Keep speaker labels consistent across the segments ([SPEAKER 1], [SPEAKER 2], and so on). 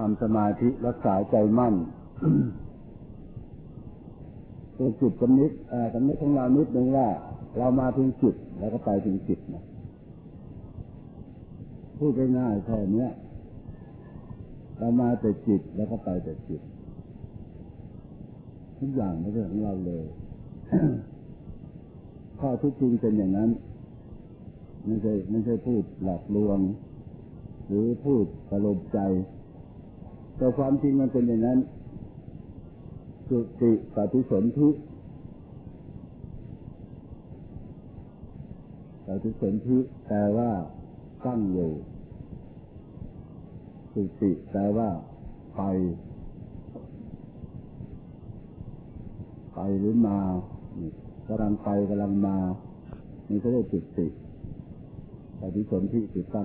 [SPEAKER 1] ำสมาธิรักษาใจมั่น ตัวจิตกำนิดของเรานิดนึงว่าเรามาถึงจิตแล้วก็ไปถึงจิตนะพูดง่ายๆแค่นี้เรามาแต่จิตแล้วก็ไปแต่จิตทุกอย่างไม่ใช่ของเราเลย ข้อทุกจริงเป็นอย่างนั้นไม่ใช่พูดหลอกลวงหรือพูดตลบใจแต่ความจริงมันเป็นอย่างนั้นสุติปฏิสนธิแปลว่าตั้งอยู่สุติแปลว่าไปหรือมากำลังไปกำลังมานี่ก็เรียกสุติปฏิสนธิคือตั้ง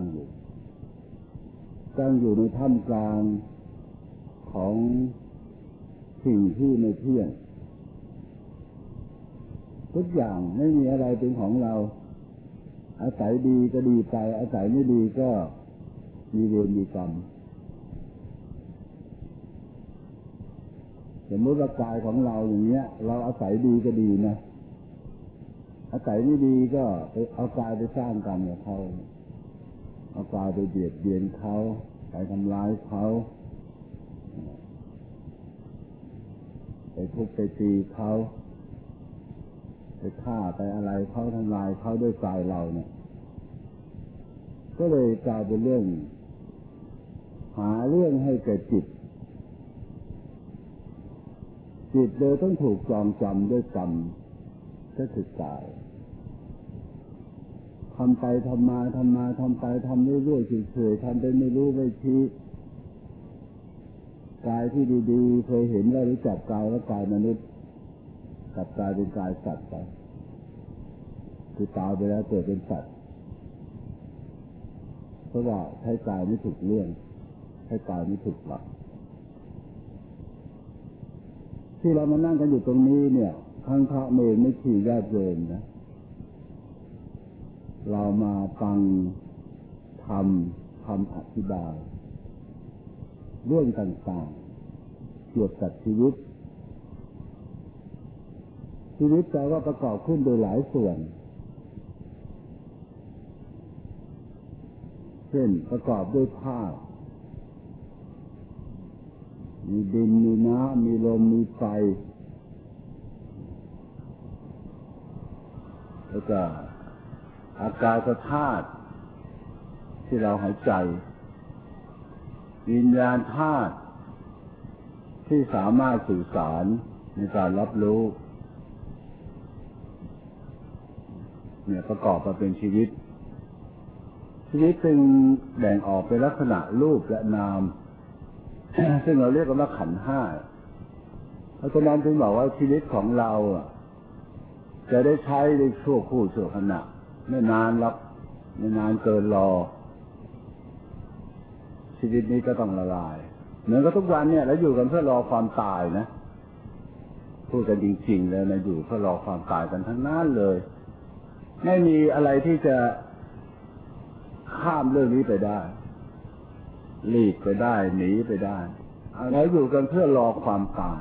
[SPEAKER 1] อยู่ในท่ามกลางของสิ่งที่ไม่เที่ยงทุกอย่างไม่มีอะไรเป็นของเราอาศัยดีก็ดีไปอาศัยไม่ดีก็มีเวรมีกรรมสมมติว่ากายของเราอย่างเงี้ยเราอาศัยดีก็ดีนะอาศัยไม่ดีก็เอากายไปสร้างกรรมกับเขาเอากายไปเบียดเบียนเขาไปทำร้ายเขาไปทุบไปตีเขาไปฆ่าไปอะไรเขาทำลายเขาด้วยกายเราเนี่ยก็เลยกลายเป็นเรื่องหาเรื่องให้แก่จิตเลยต้องถูกจองจำด้วยกรรมก็คือกายทำไปทำมาทำไปทำเรื่อยๆเฉยๆทำไปไม่รู้ไม่ชี้กายที่ดีๆเคยเห็นว่ารู้จักกายว่ากายมนุษย์กับกายเป็นกายสัตว์ไปคือตายไปแล้วเกิดเป็นสัตว์เพราะว่าใช้กายไม่ถูกเรื่องใช้กายไม่ถูกหลักที่เรามานั่งกันอยู่ตรงนี้เนี่ยทั้งพระเนรไม่ขี่ญาติโยมนะเรามาฟังธรรมอธิบายเรื่องต่างๆเกี่ยวกับชีวิตแปลว่าประกอบขึ้นโดยหลายส่วนเช่นประกอบด้วยธาตุมีดินมีน้ำมีลมมีไฟแล้วก็อากาศธาตุที่เราหายใจวิญญาณธาตุที่สามารถสื่อสารในการรับรู้เนี่ยประกอบมาเป็นชีวิตจึงแบ่งออกเป็นลักษณะรูปและนาม ซึ่งเราเรียกกันว่าขันธ์ห้าเพราะฉะนั้นจึงบอกว่าชีวิตของเราจะได้ใช้ในชั่วคู่ชั่วขณะไม่นานหรอกไม่นานเกินรอชีวิตนี้ก็ต้องละลายเหมือนกับทุกวันเนี่ยเราอยู่กันเพื่อรอความตายนะพูดกันจริงๆเลยนะอยู่เพื่อรอความตายกันทั้งนั้นเลยไม่มีอะไรที่จะข้ามเรื่องนี้ไปได้หลีกไปได้หนีไปได้เราอยู่กันเพื่อรอความตาย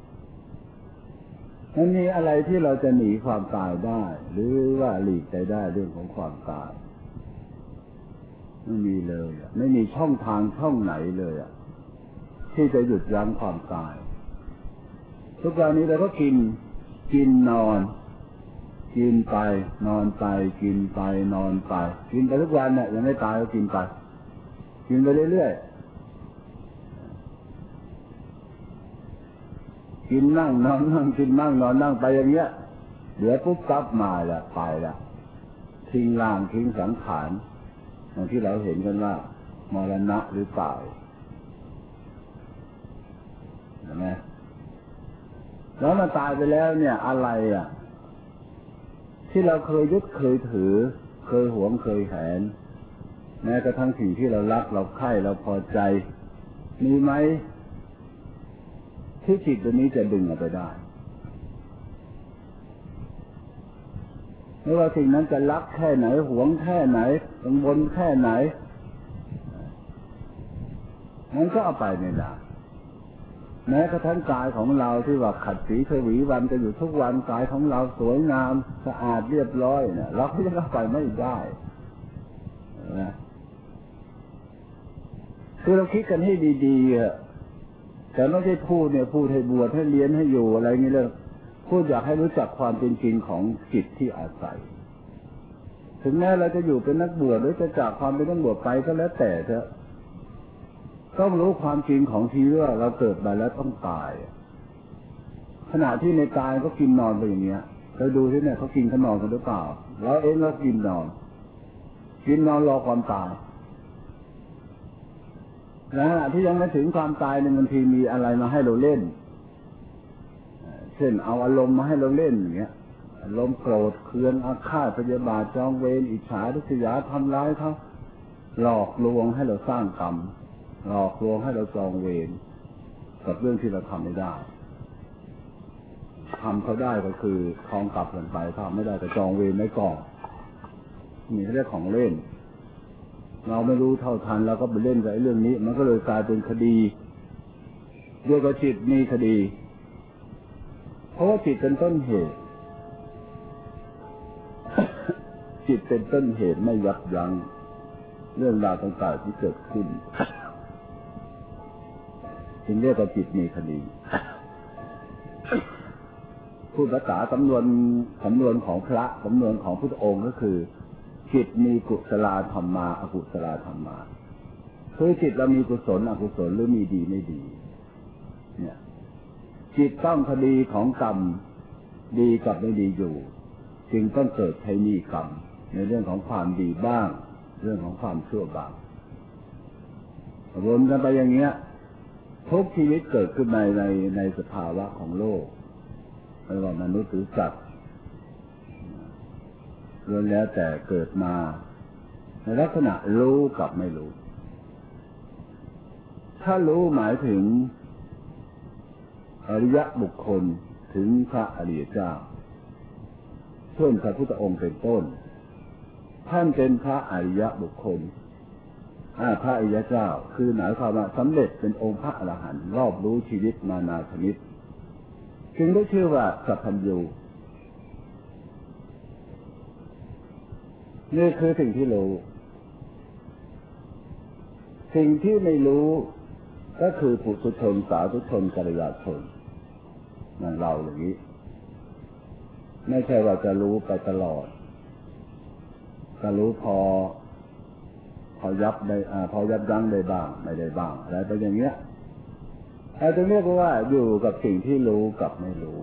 [SPEAKER 1] ไม่มีอะไรที่เราจะหนีความตายได้หรือว่าหลีกไปได้เรื่องของความตายไม่มีเลยไม่มีช่องทางช่องไหนเลยที่จะหยุดยั้งความตายทุกวันนี้เราก็กินนอนกินไปนอนไปกินไปนอนไปกินไปทุกวันเนี่ยยังไม่ตายก็กินไปกินไปเรื่อยๆกินนั่งนอนนั่งกินนั่งนอนนั่งไปอย่างเงี้ยเดี๋ยวปุ๊บปั๊บมาละไปละทิ้งร่างทิ้งสังขารอย่างที่เราเห็นกันว่ามรณะหรือตายเห็นไหมแล้วมาตายไปแล้วเนี่ยอะไรที่เราเคยยึดเคยถือเคยหวงเคยแหนแม้กระทั่งสิ่งที่เรารักเราใคร่เราพอใจมีไหมที่จิตตัวนี้จะดึงออกไปได้ไม่ว่าสิ่งนั้นจะรักแค่ไหนหวงแค่ไหนกังวลแค่ไหนมันก็เอาไปไม่ได้แม้กระทั่งกายของเราที่ว่าขัดสีชวีวันจะอยู่ทุกวันกายของเราสวยงามสะอาดเรียบร้อยเนี่ยเราก็ยังเอาไปไม่ได้นะคือเราคิดกันให้ดีๆแต่ไม่ใช่พูดเนี่ยพูดให้บวชให้เรียนให้อยู่อะไรนี่เลยพูดอยากให้รู้จักความเป็นจริงของจิตที่อาศัยถึงแม้เราจะอยู่เป็นนักบวชหรือจะจากความเป็นนักบวชไปก็แล้วแต่เถอะต้องรู้ความจริงของชีวิตว่าเราเกิดมาแล้วต้องตายขณะที่ในกายก็กินนอนไปอย่างเงี้ยเราดูที่เนี่ยเขากินเขานอนกันหรือเปล่าเราเองก็กินนอนรอความตายแล้วขณะที่ยังไม่ถึงความตายเนี่ยบางทีมีอะไรมาให้เราเล่นเช่นเอาอารมณ์มาให้เราเล่นอย่างเงี้ยอารมณ์โกรธเคืองอาฆาตพยาบาทจองเวรอิจฉาริษยาทำร้ายเขาหลอกลวงให้เราสร้างกรรมหลอกลวงให้เราจองเวรกับเรื่องที่เราทำไม่ได้ทำเขาได้ก็คือคลองกลับกันไปทำไม่ได้ก็จองเวรไว้ก่อนมีเรื่องของเล่นเราไม่รู้เท่าทันแล้วก็ไปเล่นกับเรื่องนี้มันก็เลยกลายเป็นคดีเรียกว่าจิตมีคดีเพราะว่าจิตเป็นต้นเหตุ จิตเป็นต้นเหตุไม่ยับยั้งเรื่องราวต่างๆที่เกิดขึ้นจึงเรียกว่าจิตมีคดีพูดภาษาสำนวนของพระสำนวนของพุทธองค์ก็คือจิตมีกุศลธรรมาอกุศลธรรมาคือจิตเรามีกุศลอกุศลหรือมีดีไม่ดีเนี่ยจิตต้องคดีของกรรมดีกับไม่ดีอยู่จึงต้องเกิดใช้หนี้กรรมในเรื่องของความดีบ้างเรื่องของความชั่วบ้างรวมกันไปอย่างเงี้ยทุกชีวิตเกิดขึ้นในสภาวะของโลกไม่ว่ามนุษย์หรือสัตว์ล้วนแล้วแต่เกิดมาในลักษณะรู้กับไม่รู้ถ้ารู้หมายถึงอริยบุคคลถึงพระอริยเจ้าเช่นพระพุทธองค์เป็นต้นท่านเป็นพระอริยบุคคลพระอริยเจ้าคือหมายความว่าสำเร็จเป็นองค์พระอรหันต์รอบรู้ชีวิตนานาชนิดจึงได้ชื่อว่าสัพพัญญูนี่คือสิ่งที่รู้สิ่งที่ไม่รู้ก็คือปุถุชนสาธุชนกัลยาณชนอย่างเราอย่างนี้ไม่ใช่ว่าจะรู้ไปตลอดก็รู้พอยับได้พอยับยั้งได้บ้างไม่ได้บ้างอะไรไปอย่างเงี้ยตรงนี้ก็ว่าอยู่กับสิ่งที่รู้กับไม่รู้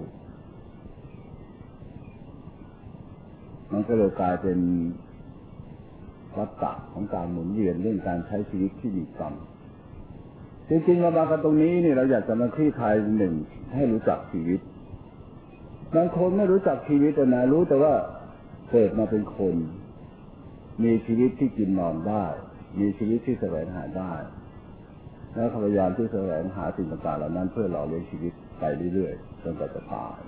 [SPEAKER 1] มันก็เลยกลายเป็นวัฏฏะของการหมุนเวียนเรื่องการใช้ชีวิตที่มีกรรมจริงๆเรามากันตรงนี้นี่เราอยากจะมาคลี่คลายหนึ่งให้รู้จักชีวิตบางคนไม่รู้จักชีวิตนะรู้แต่ว่าเกิดมาเป็นคนมีชีวิตที่กินนอนได้มีชีวิตที่แสวงหาได้แล้วพยายามที่แสวงหาสิ่งต่างๆเหล่านั้นเพื่อหล่อเลี้ยงชีวิตไปเรื่อยๆจนกว่าจะตาย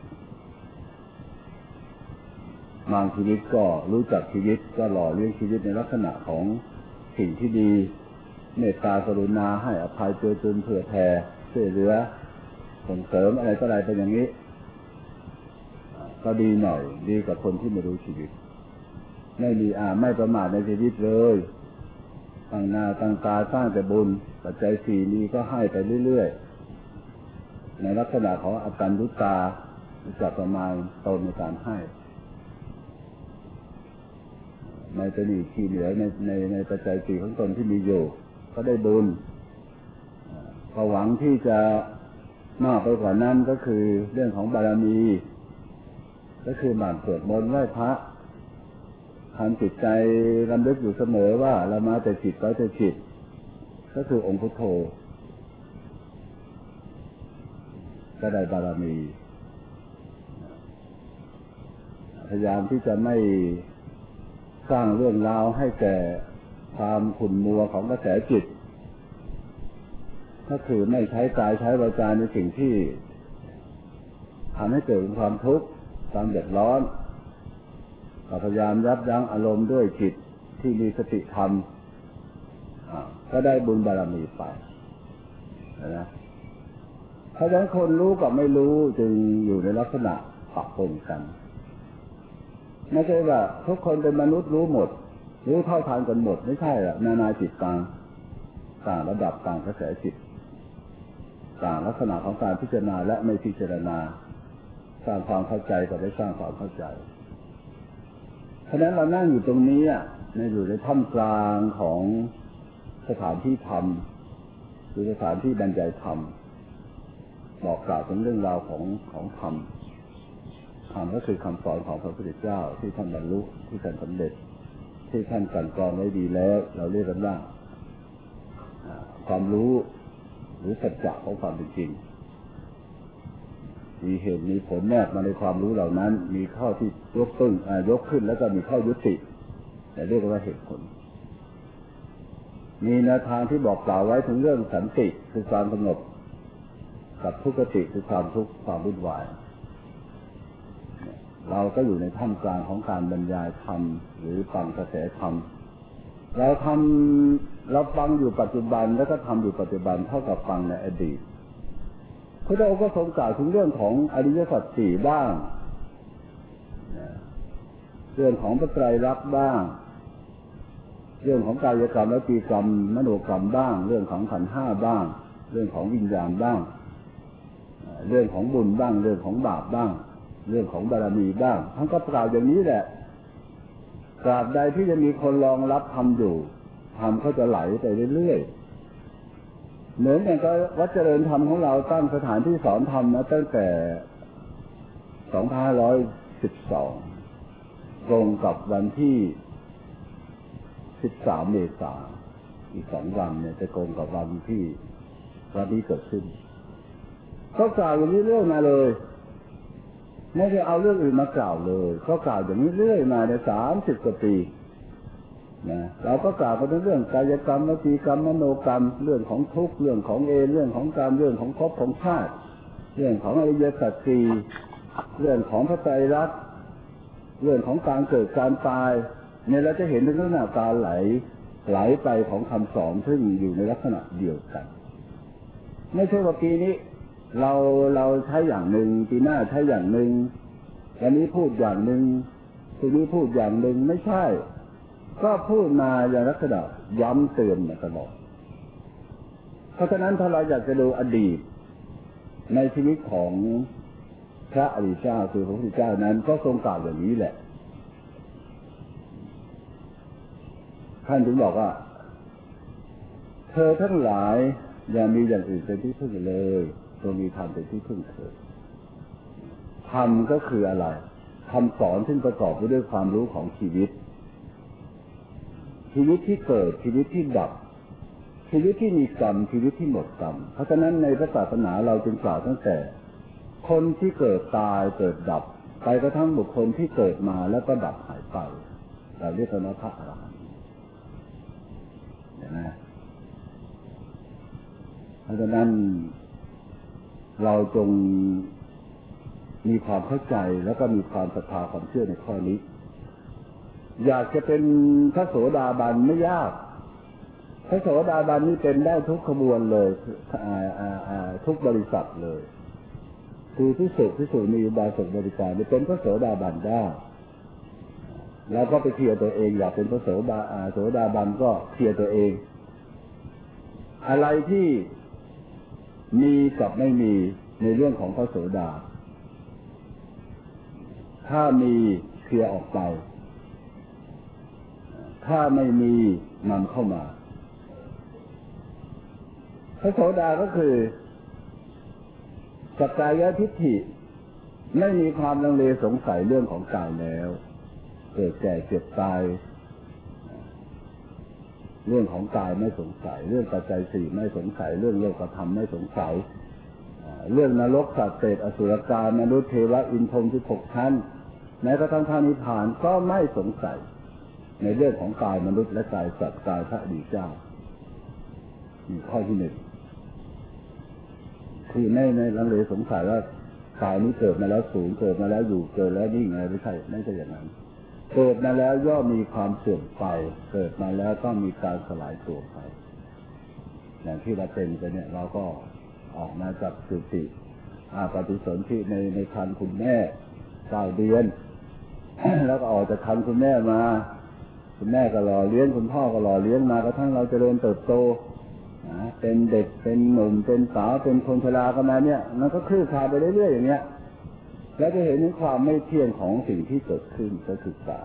[SPEAKER 1] บางชีวิตก็รู้จักชีวิตก็หล่อเลี้ยงชีวิตในลักษณะของสิ่งที่ดีเมตตากรุณาให้อภัยเจือจุนเผื่อแผ่ช่วยเหลือส่งเสริมอะไรก็อะไรเป็นอย่างนี้ก็ดีหน่อยดีกว่าคนที่ไม่รู้ชีวิตไม่มีไม่ประมาทในชีวิตเลยตั้งหน้าตั้งตาสร้างแต่บุญปัจจัยสี่นี้ก็ให้ไปเรื่อยๆในลักษณะของอัตตัญญุตารู้จักประมาณตนในการให้ไม่จะหนีขี้เหลือในปัจจัยสี่ของตนที่มีอยู่ก็ได้บุญพอหวังที่จะมากไปกว่านั้นก็คือเรื่องของบารมีก็คือหมั่นสวดมนต์ไหว้พระทำจิตใจรำลึกอยู่เสมอว่าเรามาแต่จิตไว้แต่จิตก็คือองค์พุทโธก็ได้บารมีพยายามที่จะไม่สร้างเรื่องราวให้แก่ความขุ่นมัวของกระแสจิตก็คือไม่ใช้กายใช้วาจาในสิ่งที่ทำให้เกิดความทุกข์ความเดือดร้อนพยายามยับยั้งอารมณ์ด้วยจิตที่มีสติธรรมก็ได้บุญบารมีไปนะเพราะฉะนั้นคนรู้กับไม่รู้จึงอยู่ในลักษณะปะปนกันไม่ใช่ว่าทุกคนเป็นมนุษย์รู้หมดรู้เท่าทันกันหมดไม่ใช่หรอกนานาจิตต่างระดับต่างกระแสจิตต่างลักษณะของการพิจารณาและไม่พิจารณาสร้างความเข้าใจกับไม่สร้างความเข้าใจเพราะฉะนั้นเรานั่งอยู่ตรงนี้อยู่ในท่ามกลางของสถานที่ธรรมหรือสถานที่บรรยายธรรมบอกกล่าวถึงเรื่องราวของธรรมก็คือคำสอนของพระพุทธเจ้าที่ท่านบรรลุที่ท่านสำเร็จที่ท่านกลั่นกรองไว้ดีแล้วเราเรียกกันว่าความรู้หรือสัจจะของความเป็นจริงมีเหตุมีผลแนบมาในความรู้เหล่านั้นมีข้อที่ยกขึ้นแล้วก็มีข้อยุติแต่เรียกว่าเหตุผลมีแนวทางที่บอกกล่าวไว้ถึงเรื่องสันติคือความสงบกับทุกขติคือความทุกข์ความวุ่นวายเราก็อยู่ในท่ามกลางของการบรรยายธรรมหรือฟังกระแสธรรมเราฟังอยู่ปัจจุบันแล้วก็ทำอยู่ปัจจุบันเท่ากับฟังในอดีตพระองค์ก็ทรงกล่าวถึงเรื่องของอริยสัจสี่บ้างเรื่องของพระไตรลักษณ์บ้างเรื่องของกายกรรมวจีกรรมมโนกรรมบ้างเรื่องของขันธ์ห้าบ้างเรื่องของวิญญาณบ้างเรื่องของบุญบ้างเรื่องของบาปบ้างเรื่องของบารมีบ้างท่านก็กล่าวอย่างนี้แหละตราบใดที่จะมีคนรองรับทำอยู่ทำก็จะไหลไปเรื่อยๆเหมือนอย่างกับวัดเจริญธรรมของเราตั้งสถานที่สอนธรรมมาตั้งแต่2512ตรงกับวันที่13 เมษายนอีก2 วันเนี่ยจะตรงกับวันที่วันนี้เกิดขึ้นก็กล่าวอย่างนี้เรื่อยมาเลยไม่ได้เอาเรื่องอื่นมากล่าวเลยก็กล่าวอย่างนี้เรื่อยมาใน30 กว่าปีนะเราก็กล่าวกันเรื่องกายกรรมวจีกรรมมโนกรรมเรื่องของทุกข์เรื่องของเรื่องของกรรมเรื่องของภพของชาติเรื่องของอริยสัจสี่เรื่องของพระไตรลักษณ์เรื่องของการเกิดการตายเนี่ยเราจะเห็นถึงลักษณะการไหลไปของคำสอนซึ่งอยู่ในลักษณะเดียวกันไม่ใช่ว่าปีนี้เราใช้อย่างหนึ่งปีหน้าใช้อย่างหนึ่งวันนี้พูดอย่างหนึ่งทีนี้พูดอย่างหนึ่งไม่ใช่ก็พูดมาอย่างลักษณะย้ำเตือนมาตลอดเพราะฉะนั้นถ้าเราอยากจะดูอดีตในชีวิตของพระอริยเจ้าคือพระพุทธเจ้านั้นก็ทรงกล่าวอย่างนี้แหละท่านถึงบอกว่าเธอทั้งหลายอย่ามีอย่างอื่นเป็นที่พึ่งเลยจงมีธรรมเป็นที่พึ่งเถิดธรรมก็คืออะไรคำสอนซึ่งประกอบไปด้วยความรู้ของชีวิตที่เกิดชีวิตที่ดับชีวิตที่มีกรรมชีวิตที่หมดกรรมเพราะฉะนั้นในพระศาสนาเราจึงกล่าวตั้งแต่คนที่เกิดตายเกิดดับไปกระทั่งบุคคลที่เกิดมาแล้วก็ดับหายไปเราเรียกกันว่าพระอรหันต์เห็นไหมเพราะฉะนั้นเราจงมีความเข้าใจแล้วก็มีความศรัทธาความเชื่อในข้อนี้อยากจะเป็นพระโสดาบันไม่ยากพระโสดาบันนี่เป็นได้ทุกขบวนเลยทุกบริษัทเลยคือที่สุดมีอุบาสกบริการเป็นพระโสดาบันได้แล้วก็ไปเคลียร์ตัวเองอยากเป็นพระโสดาบันก็เคลียร์ตัวเองอะไรที่มีกับไม่มีในเรื่องของพระโสดาถ้ามีเคลียร์ออกไปถ้าไม่มีนำเข้ามาพระโสดาก็คือสักกายทิฏฐิไม่มีความลังเลสงสัยเรื่องของกายแล้วเกิดแก่เจ็บตายเรื่องของกายไม่สงสัยเรื่องปัจจัยสี่ไม่สงสัยเรื่องโลกธรรมไม่สงสัยเรื่องนรกสัตว์เปรตอสุรกายมนุษย์เทวะอินทร์16 ชั้นแม้กระทั่งพระนิพพานก็ไม่สงสัยในเรื่องของกายมนุษย์และกายสัตว์กายพระอริยเจ้านี่ข้อที่ 1คือในลังเลสงสัยว่ากายนี้เกิดมาแล้วสูงเกิดมาแล้วอยู่เกิดแล้วนิ่งอะไรไม่ใช่อย่างนั้นเกิดมาแล้วย่อมมีความเสื่อมไปเกิดมาแล้วก็มีการสลายตัวไปอย่างที่เราเป็นกันเนี่ยเราก็ออกมาจากสุติปฏิสนธิในครรภ์คุณแม่9 เดือน แล้วก็ออกจากครรภ์คุณแม่มาคุณแม่ก็หล่อเลี้ยงคุณพ่อก็หล่อเลี้ยงมากระทั่งเราเจริญเติบโตเป็นเด็กเป็นหนุ่มเป็นสาวเป็นคนชรากันมาเนี่ยมันก็คลื่นคลาไปเรื่อยๆอย่างเงี้ยแล้วจะเห็นถึงความไม่เที่ยงของสิ่งที่เกิดขึ้นก็ศึกษา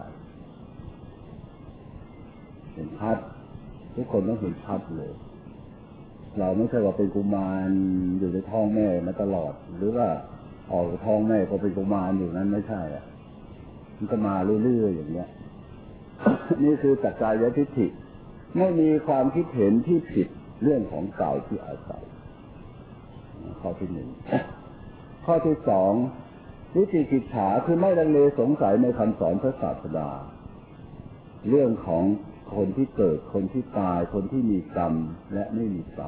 [SPEAKER 1] เห็นชัดทุกคนต้องเห็นชัดเลยเราไม่ใช่ว่าเป็นกุมารอยู่ในท้องแม่มาตลอดหรือว่าออกจากท้องแม่ก็เป็นกุมารอยู่นั้นไม่ใช่มันก็มาเรื่อยๆอย่างเงี้ย นี่คือสักกายทิฏฐิไม่มีความคิดเห็นที่ผิดเรื่องของกายที่อาศัยข้อที่ 1 ข้อที่ 2วิจิกิจฉาคือไม่ลังเลสงสัยในคำสอนพระศาสดาเรื่องของคนที่เกิดคนที่ตายคนที่มีกรรมและไม่มีกรรม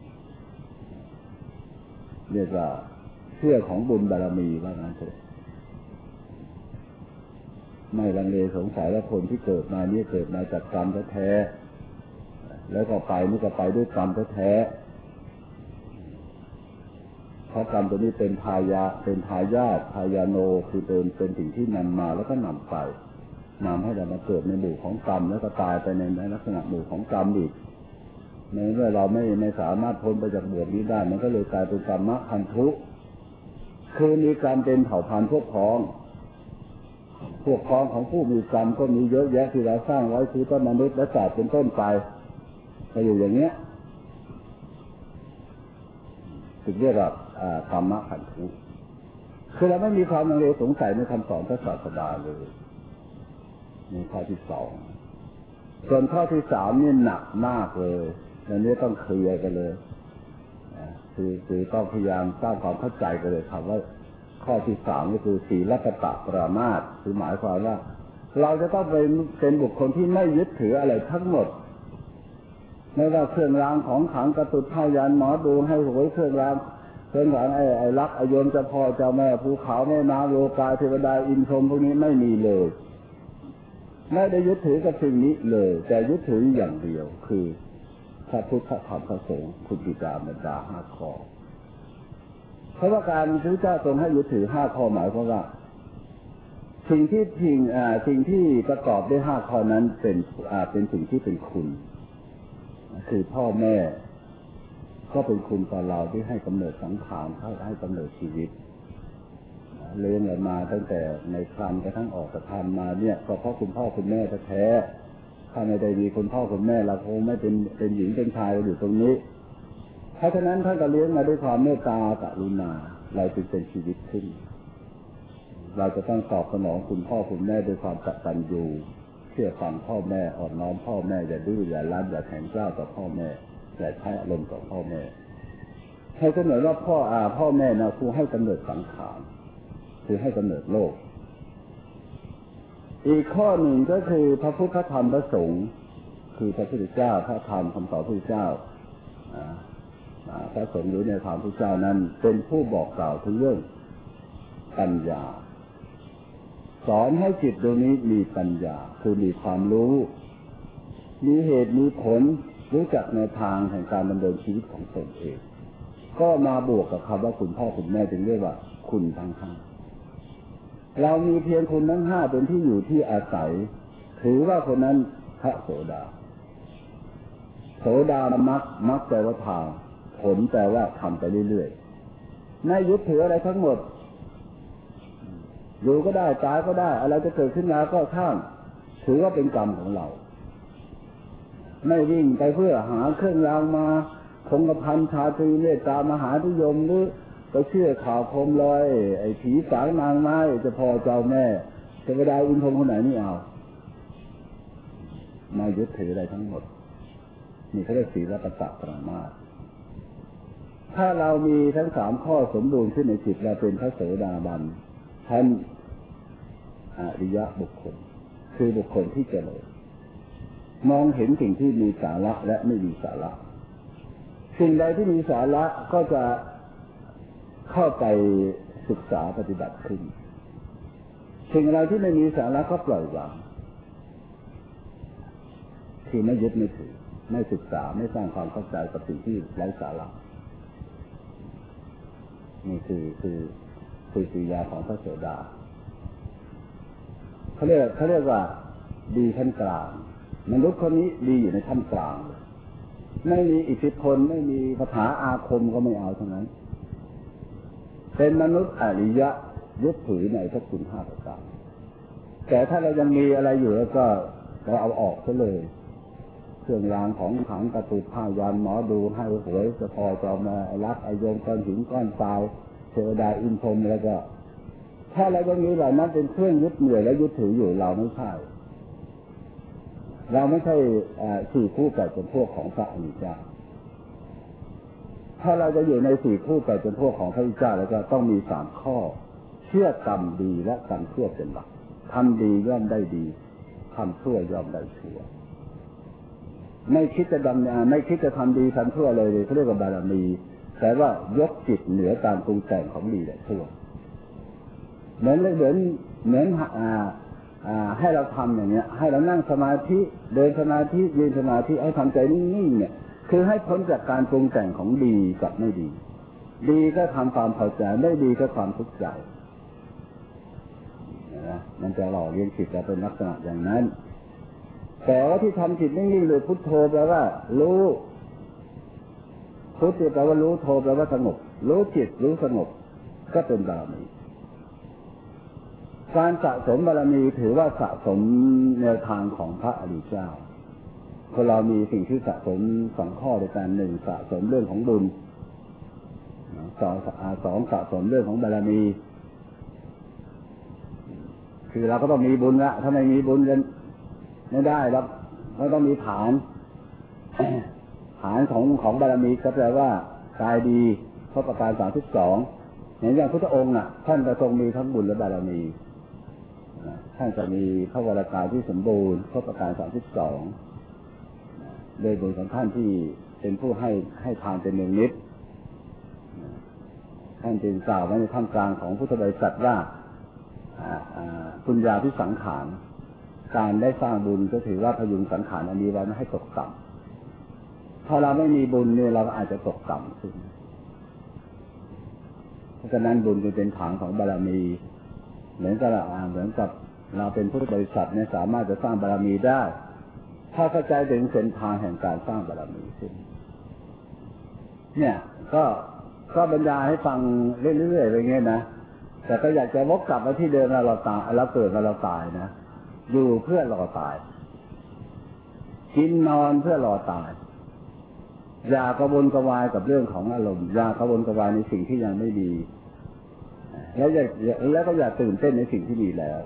[SPEAKER 1] เรียกว่าเชื่อของบุญบารมีว่างั้นเถอะไม่ลังเลสงสัยว่าคนที่เกิดมานี่เกิดมาจากกรรมแท้ๆแล้วก็ไปนี่ก็ไปด้วยกรรมแท้ๆเพราะกรรมตัวนี้เป็นทายาทายาโนคือเป็นสิ่งที่นำมาแล้วก็นำไปนำให้เรามาเกิดในหมู่ของกรรมแล้วก็ตายไปในลักษณะหมู่ของกรรมอีกในเมื่อเราไม่สามารถพ้นไปจากบ่วงนี้ได้มันก็เลยกลายเป็นกรรมพันธุคือมีกรรมเป็นเผ่าพันธุ์พวกพ้องของผู้มีกรรมก็มีเยอะแยะที่เราสร้างไว้คือต้นมนุษย์และสัตว์เป็นต้นไปก็อยู่อย่างเนี้ยถึงเรียกว่ากรรมพันธุคือเราไม่มีความลังเลสงสัยในคำสอนพระศาสดาเลยนี่ข้อที่ 2ส่วนข้อที่ 3นี่หนักมากเลยอันนี้ต้องเคลียร์กันเลยคือต้องพยายามสร้างความเข้าใจกันเลยครับว่าข้อที่ 3ก็คือศีลปตปรามาสคือหมายความว่าเราจะต้องเป็นบุคคลที่ไม่ยึดถืออะไรทั้งหมดไม่ว่าเครื่องรางของขลังกระตุกพยัญหมอดูให้หวยเครื่องรางไอ้ลักษ์อโยมเจ้าพ่อเจ้าแม่ภูเขาแม่น้ำโลกาเทวดาอินทร์พรหมพวกนี้ไม่มีเลยไม่ได้ยึดถือกับสิ่งนี้เลยแต่ยึดถืออย่างเดียวคือพระพุทธธรรมพระสงฆ์คุณบิดามารดา5 ข้อเพราะว่าการพระเจ้าทรงให้ยึดถือ5 ข้อหมายความว่าสิ่งที่ประกอบด้วย5 ข้อนั้นเป็นสิ่งที่เป็นคุณคือพ่อแม่ก็เป็นคุณต่อเราที่ให้กำเนิดสังขารให้กำเนิดชีวิตเลี้ยงเรามาตั้งแต่ในครรภ์กระทั่งออกจากครรภ์มาเนี่ยก็เพราะคุณพ่อคุณแม่แท้ๆถ้าไม่ได้มีคุณพ่อคุณแม่เราคงไม่เป็นหญิงเป็นชายเราอยู่ตรงนี้เพราะฉะนั้นท่านก็เลี้ยงมาด้วยความเมตตากรุณาเราจึงเป็นชีวิตขึ้นเราจะต้องตอบสนองคุณพ่อคุณแม่ด้วยความกตัญญูเชื่อฟังพ่อแม่อ่อนน้อมพ่อแม่อย่าดื้ออย่ารั้นอย่าแข็งกร้าวต่อพ่อแม่อย่าใช้อารมณ์ต่อพ่อแม่ให้กำเนิดว่าพ่อแม่นะผู้ให้กำเนิดสังขารคือให้กำเนิดโลกอีกข้อหนึ่งก็คือพระพุทธธรรมพระสงฆ์คือพระพุทธเจ้าพระธรรมคำสอนพระพุทธเจ้าพระสงฆ์หรือในธรรมพระพุทธเจ้านั้นเป็นผู้บอกกล่าวถึงเรื่องปัญญาสอนให้จิตดวงนี้มีปัญญาคือมีความรู้มีเหตุมีผลรู้จักในทางแห่งการดำเนินชีวิตของตนเองก็มาบวกกับคำว่าคุณพ่อคุณแม่จึงเรียกว่าคุณทั้ง 5เรามีเพียงคุณทั้ง 5เป็นที่อยู่ที่อาศัยถือว่าคนนั้นพระโสดามักแปลว่าทางผลแปลว่าทำไปเรื่อยๆไม่ยึดถืออะไรทั้งหมดอยู่ก็ได้ตายก็ได้อะไรจะเกิดขึ้นมาก็ช่างถือว่าเป็นกรรมของเราไม่วิ่งไปเพื่อหาเครื่องรางมาคงกระพันชาตรีเมตตามหานิยมหรือไปเชื่อข่าวโคมลอยไอ้ผีสางนางไม้จะพ่อเจ้าแม่เทวดาอินทร์พรหมคนไหนนี่เอาไม่ยึดถืออะไรทั้งหมดนี่เขาเรียกศีลปตปรามาสถ้าเรามีทั้ง3 ข้อสมบูรณ์ขึ้นในจิตเราเป็นพระโสดาบันท่านอริยบุคคลคือบุคคลที่เจริญมองเห็นสิ่งที่มีสาระและไม่มีสาระสิ่งใดที่มีสาระก็จะเข้าไปศึกษาปฏิบัติขึ้นสิ่งอะไรที่ไม่มีสาระก็ปล่อยวางคือไม่ยึดไม่ถือไม่ศึกษาไม่สร้างความเข้าใจกับสิ่งที่ไร้สาระนี่คือกิริยาของพระโสดาเขาเรียกว่าดีขั้นกลางมนุษย์คนนี้ดีอยู่ในขั้นกลางไม่มีอิทธิพลไม่มีคาถาอาคมก็ไม่เอาทั้งนั้นเป็นมนุษย์อริยะยึดถือในพระคุณ5 ประการแต่ถ้าเรายังมีอะไรอยู่แล้วก็เราเอาออกซะเลยเครื่องรางของขลังกระตุกผ้ายันหมอดูให้หวยจะพอจอมารักไอโยงก้อนหินก้อนทรายเทวดาอินทรแล้วก็ถ้าอะไรตรงนี้เหล่านั้นเป็นเครื่องยึดเหนี่ยวและยึดถืออยู่เราไม่ใช่สี่คู่แปดจำพวกของพระอริยเจ้าถ้าเราจะอยู่ในสี่คู่แปดจำพวกของพระอริยเจ้าแล้วก็ต้องมี3 ข้อเชื่อกรรมดีและกรรมชั่วเป็นหลักทำดีย่อมได้ดีทำชั่วย่อมได้ชั่วไม่คิดจะทำดีทำชั่วเลยเขาเรียกว่าบารมีแต่ว่ายกจิตเหนือการปรุงแต่งของดีและชั่วเหมือนให้เราทำอย่างเนี้ยให้เรานั่งสมาธิเดินสมาธิยืนสมาธิให้ทำใจนิ่งๆเนี่ยคือให้พ้นจากการปรุงแต่งของดีกับไม่ดีดีก็ทำความพอใจไม่ดีก็ความทุกข์ใจนะมันจะหล่อเลี้ยงจิตจะเป็นลักษณะอย่างนั้นแต่ว่าที่ทำจิตนิ่งๆหรือพุทโธแปลว่ารู้พุทโธแปลว่ารู้โธแปลว่าสงบรู้จิตรู้สงบก็เป็นบารมีการสะสมบารมีถือว่าสะสมแนวทางของพระอริยเจ้าคนเรามีสิ่งที่สะสม2 ข้อด้วยกัน1สะสมเรื่องของบุญ2สะสมเรื่องของบารมีคือเราก็ต้องมีบุญละถ้าไม่มีบุญกันไม่ได้แล้วเราต้องมีฐานของบารมีก็แปลว่ากายดีข้อประการ32อย่างพุทธองค์ท่านจะทรงมีทั้งบุญและบารมีท่านจะมีพระวรากายที่สมบูรณ์ข้อประการ32โดยบุญของท่านที่เป็นผู้ให้ทานเป็นเนืองนิดท่านจึงกล่าวไว้ในท่ามกลางของพุทธบริษัทว่าปุญญาภิสังขารการได้สร้างบุญก็ถือว่าพยุงสังขารอันนี้ไว้ไม่ให้ตกต่ำถ้าเราไม่มีบุญเนี่ยเราก็อาจจะตกต่ำขึ้นเพราะฉะนั้นบุญเป็นฐานของบารมีเหมือนกับเราเป็นพุทธบริษัทเนี่ยสามารถจะสร้างบารมีได้ถ้าเข้าใจถึงเส้นทางแห่งการสร้างบารมีขึ้นเนี่ยก็บรรยายให้ฟังเรื่อยๆไปเงี้ยนะแต่ก็อยากจะวกกลับมาที่เดิมเราตายเราเกิดมาเราตายนะอยู่เพื่อรอตายกินนอนเพื่อรอตายอย่ากระวนกระวายกับเรื่องของอารมณ์อย่ากระวนกระวายในสิ่งที่ยังไม่ดีแล้วก็อย่าตื่นเต้นในสิ่งที่ดีแล้ว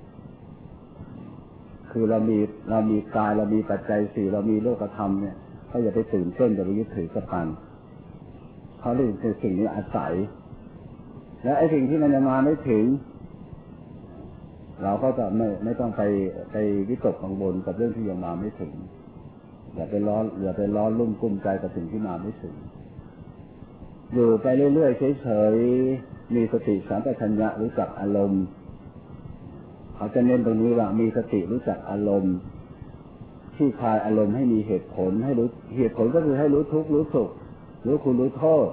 [SPEAKER 1] คือเรามีกายเรามีปัจจัย4เรามีโลกธรรมเนี่ยก็อย่าไปตื่นเต้นอย่าไปยึดถือกับมันเขาเรียกเป็นสิ่งนี้อาศัยและไอ้สิ่งที่มันยังมาไม่ถึงเราก็จะไม่ต้องไปวิตกกังวลกับเรื่องที่ยังมาไม่ถึงอย่าไปร้อนรุ่มกุ้มใจกับสิ่งที่มาไม่ถึงอยู่ไปเรื่อยๆเฉยๆมีสติสัมปชัญญะรู้จักอารมณ์เขาจะเน้นตรงนี้ว่ามีสติรู้จักอารมณ์ที่คลายอารมณ์ให้มีเหตุผลให้รู้เหตุผลก็คือให้รู้ทุกข์รู้สุขรู้คุณรู้โทษ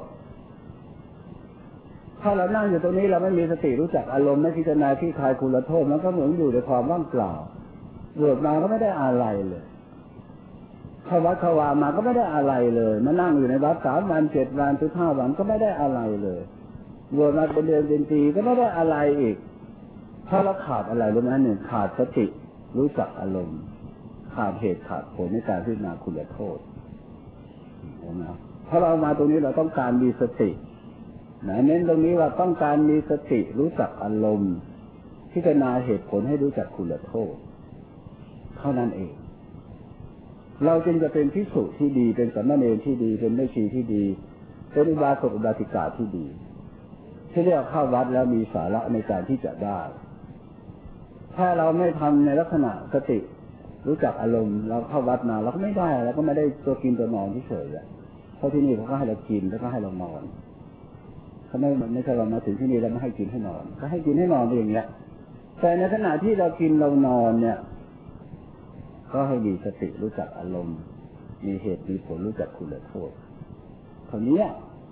[SPEAKER 1] ถ้าเรานั่งอยู่ตรงนี้เราไม่มีสติรู้จักอารมณ์ไม่พิจารณาที่คลายคุณละโทษมันก็เหมือนอยู่ในความว่างเปล่าเกิดมาก็ไม่ได้อะไรเลยเข้าวัดเข้าวามาก็ไม่ได้อะไรเลยมานั่งอยู่ในวัด3 วัน 7 วัน 15 วันก็ไม่ได้อะไรเลยเกิดมาเป็นเดือนเป็นปีก็ไม่ได้อะไรอีกถ้าเราขาดอะไรรู้ไหมเนี่ยขาดสติรู้จักอารมณ์ขาดเหตุขาดผลในการพิจารณาคุณละโทษนะถ้าเรามาตรงนี้เราต้องการมีสติเน้นตรงนี้ว่าต้องการมีสติรู้จักอารมณ์พิจารณาเหตุผลให้รู้จักคุณโทษเท่านั้นเองเราจึงจะเป็นภิกษุที่ดีเป็นสามเณรที่ดีเป็นแม่ชีที่ดีเป็นอุบาสกอุบาสิกาที่ดีที่เรียกเข้าวัดแล้วมีสาระในการที่จะได้ถ้าเราไม่ทำในลักษณะสติรู้จักอารมณ์เราเข้าวัดมาเราก็ไม่ได้เราก็ไม่ได้ตัวกินตัวนอนเฉยๆเพราะที่นี่เขาก็ให้เรากินแล้วก็ให้เรานอนเขาไม่ใช่ว่ามาถึงที่นี่แล้วไม่ให้กินให้นอนก็ให้กินให้นอนอย่างเงี้ยแต่ในขณะที่เรากินเรานอนเนี่ยก็ให้มีสติรู้จักอารมณ์มีเหตุมีผลรู้จักคุณและโทษเท่านี้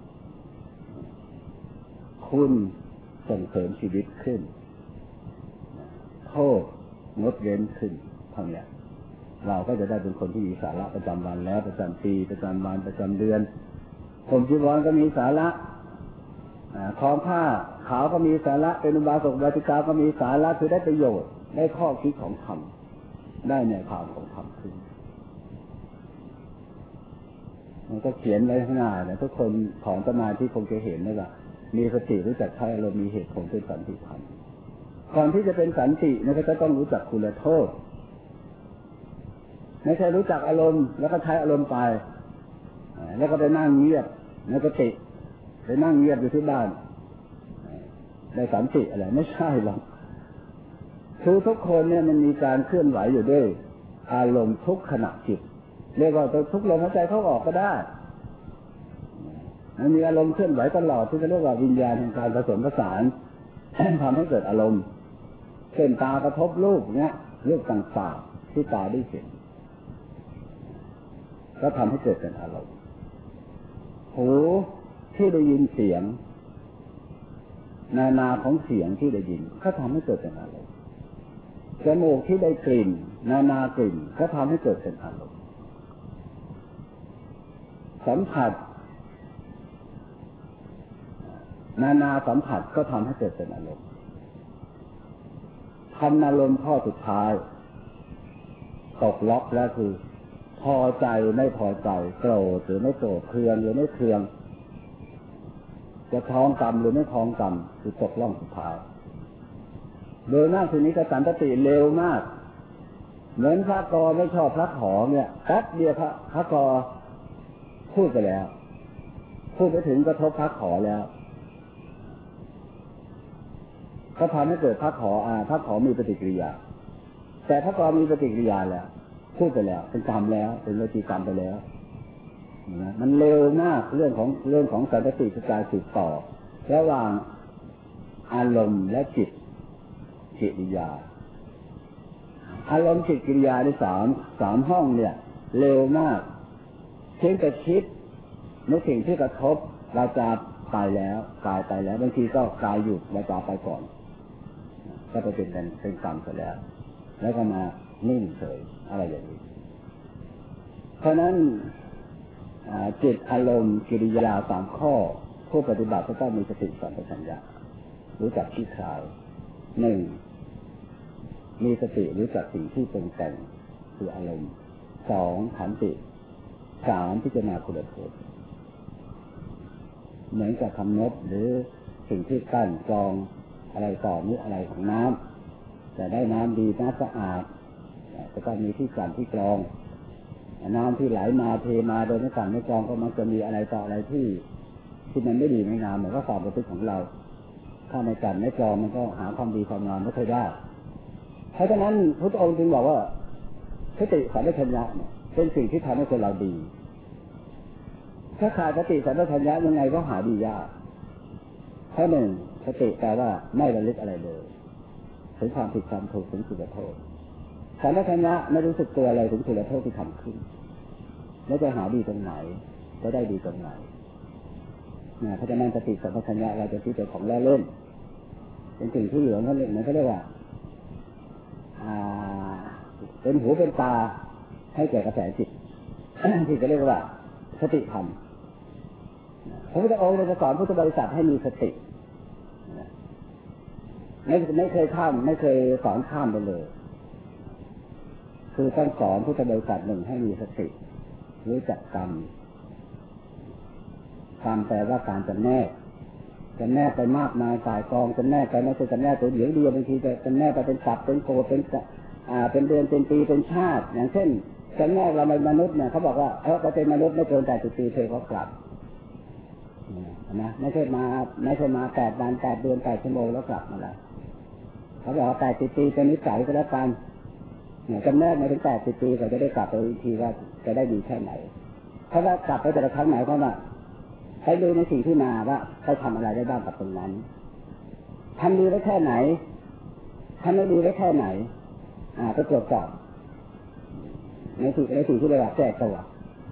[SPEAKER 1] คุณส่งเสริมชีวิตขึ้นโทษงดเว้นขึ้นเท่านี้เราก็จะได้เป็นคนที่มีสาระประจำวันแล้วประจำปีประจำวันประจำเดือนผมจีวรก็มีสาระคล้องผ้าขาวก็มีสาระเป็นอุบาสกอุบาสิกาก็มีสาระคือได้ประโยชน์ได้ข้อคิดของธรรมได้แนวทางของธรรมขึ้นมันก็เขียนไว้ข้างหน้าเนี่ยทุกคนของสมาธิคงจะเห็นนะว่ามีสติรู้จักใช้อารมณ์มีเหตุผลเป็นสันติธรรมก่อนที่จะเป็นสันติเนี่ยก็จะต้องรู้จักคุณและโทษไม่ใช่รู้จักอารมณ์แล้วก็ใช้อารมณ์ไปแล้วก็ไปนั่งเงียบแล้วก็ติไปนั่งเงียบอยู่ที่บ้านได้สันติอะไรไม่ใช่หรอกคือทุกคนเนี่ยมันมีการเคลื่อนไหวอยู่ด้วยอารมณ์ทุกขณะจิตเรียกว่าทุกลมหายใจเข้าออกก็ได้มันมีอารมณ์เคลื่อนไหวตลอดที่จะเรียกว่าวิญญาณแห่งการผสมผสาน ทำให้เกิดอารมณ์เช่นตากระทบรูปเนี่ยรูปต่างๆที่ตาได้เห็นก็ทำให้เกิดเป็นอารมณ์หูที่ได้ยินเสียงนานาของเสียงที่ได้ยินก็ทำให้เกิดเป็นอารมณ์จมูกที่ได้กลิ่นนานากลิ่นก็ทำให้เกิดเป็นอารมณ์สัมผัสนานาสัมผัสก็ทำให้เกิดเป็นอารมณ์ทำอารมณ์ข้อสุดท้ายตกล็อกแล้วคือพอใจไม่พอใจโกรธหรือไม่โกรธเคืองหรือไม่เคืองจะท้องกรรมหรือไม่ท้องกรรมคือตกล่องสุดท้ายโดยหน้าทีนี้กสันติเร็วมากเหมือนพระกรไม่ชอบพระขอเนี่ยแป๊บเดียวพระกรพูดไปแล้วพูดไปถึงกระทบพระขอแล้วก็ทำให้เกิดพระขอมีปฏิกิริยาแต่พระกรมีปฏิกิริยาแล้วพูดไปแล้วเป็นกรรมแล้วเป็นวจีกรรมไปแล้วมันเร็วมากเรื่องของสันติคือการสืบต่อระหว่างอารมณ์และจิตกิริยาอารมณ์จิตกิริยาในสามห้องเนี่ยเร็วมากเพียงแต่คิดในสิ่งที่กระทบเราจะตายแล้วกายไปแล้วบางทีก็กายหยุดเราจะไปก่อนก็ไปเป็นกรรมไปแล้วก็มานิ่งเฉยอะไรอย่างนี้เพราะนั้นจิตอารมณ์กิริยาสามข้อผู้ปฏิบัติก็ต้องมีสติสัมปชัญญะรู้จักที่คลายหนึ่งมีสติรู้จักสิ่งที่เป็นแต่งคืออารมณ์สองขันติสามพิจารณาคุณโทษเหมือนกับคำนบหรือสิ่งที่กั้นกรองอะไรต่อนี้อะไรของน้ำแต่ได้น้ำดีน้ำสะอาดจะต้องมีที่กั้นที่กรองน้ำที่ไหลมาเทมาโดยไม่กั้นไม่กรองก็มันจะมีอะไรต่ออะไรที่มันไม่ดีไม่งามเหมือนกับความประพฤติของเราถ้าไม่กั้นไม่กรองมันก็หาความดีความงามไม่ค่อยได้เพราะฉะนั้นพระองค์จึงบอกว่าสติสัมปชัญญะเนี่ยเป็นสิ่งที่ทำให้คนเราดีถ้าขาดสติสัมปชัญญะยังไงก็หาดียากเพราะหนึ่งสติแปลว่าไม่ระลึกอะไรเลยถึงความผิดความถูกถึงคุณโทษสัมปชัญญะไม่รู้สึกตัวอะไรถึงคุณโทษที่ทำขึ้นแล้วจะหาดีตรงไหนจะได้ดีตรงไหนเพราะฉะนั้นสติสัมปชัญญะเราจะคิดเป็นของเล่นเป็นสิ่งที่เหลือนั่นเองเขาเรียกว่าเป็นหูเป็นตาให้แก่กระแสจิต ที่จะเรียกว่าสติธรรมพระพุทธองค์จะสอนพุทธบริษัทให้มีสติไม่เคยสอนข้ามไปเลยคือต้องสอนพุทธบริษัทหนึ่งให้มีสติรู้จักกรรมแปลว่าการจำแนกไปมากมายสายกองจำแนกไปไม่ใช่จำแนกตัวเดียวบางทีจะจำแนกไปเป็นสัตว์เป็นโกเป็นเดือนเป็นปีเป็นชาติอย่างเช่นจำแนกเราเป็นมนุษย์เนี่ยเขาบอกว่าเราเป็นมนุษย์ไม่เกิน80 ปีเธอก็กลับนะไม่ใช่มา8 วัน 8 เดือน 8 ชั่วโมงแล้วกลับมาแล้วเขาบอกว่า80 ปีเป็นนิสัยก็แล้วกันเนี่ยจำแนกมาถึง80 ปีก็จะได้กลับไปอีกทีว่าจะได้ดีแค่ไหนเพราะว่ากลับไปแต่ละครั้งไหนก็ว่าให้ดูในสิ่งที่มาว่าเขาทำอะไรได้บ้างกับตรงนั้นทำดีไว้แค่ไหนทำไม่ดีไว้แค่ไหนไปตรวจสอบในสิ่งที่เรียกว่าแก้ตัว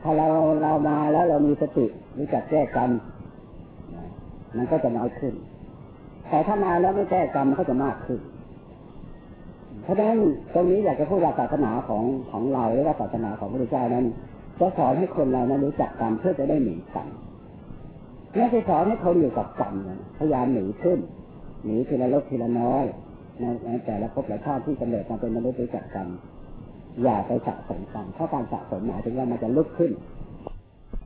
[SPEAKER 2] ถ้าเรามาแล้วเรามีสติรู้จักแก้กรรมมันก็จะน้อยขึ้นแต่ถ้ามาแล้วไม่แก้กรรมมันก็จะมากขึ้นเพราะฉะนั้นตรงนี้อยากจะพูดว่าศาสนาของเราหรือว่าศาสนาของพระพุทธเจ้านั้นจะสอนให้คนเรานั้นรู้จักกรรมเพื่อจะได้หนีกรรมไม่ใช่สอนให้คนอยู่กับกรรมพยายามหนีขึ้นหนีทีละเล็กทีละน้อยในแต่ละภพละชาติที่กำเนิดมาเป็นมนุษย์รู้จักกรรมอย่าไปสะสมกรรมเพราะการสะสมหมายถึงว่ามันจะลุกขึ้น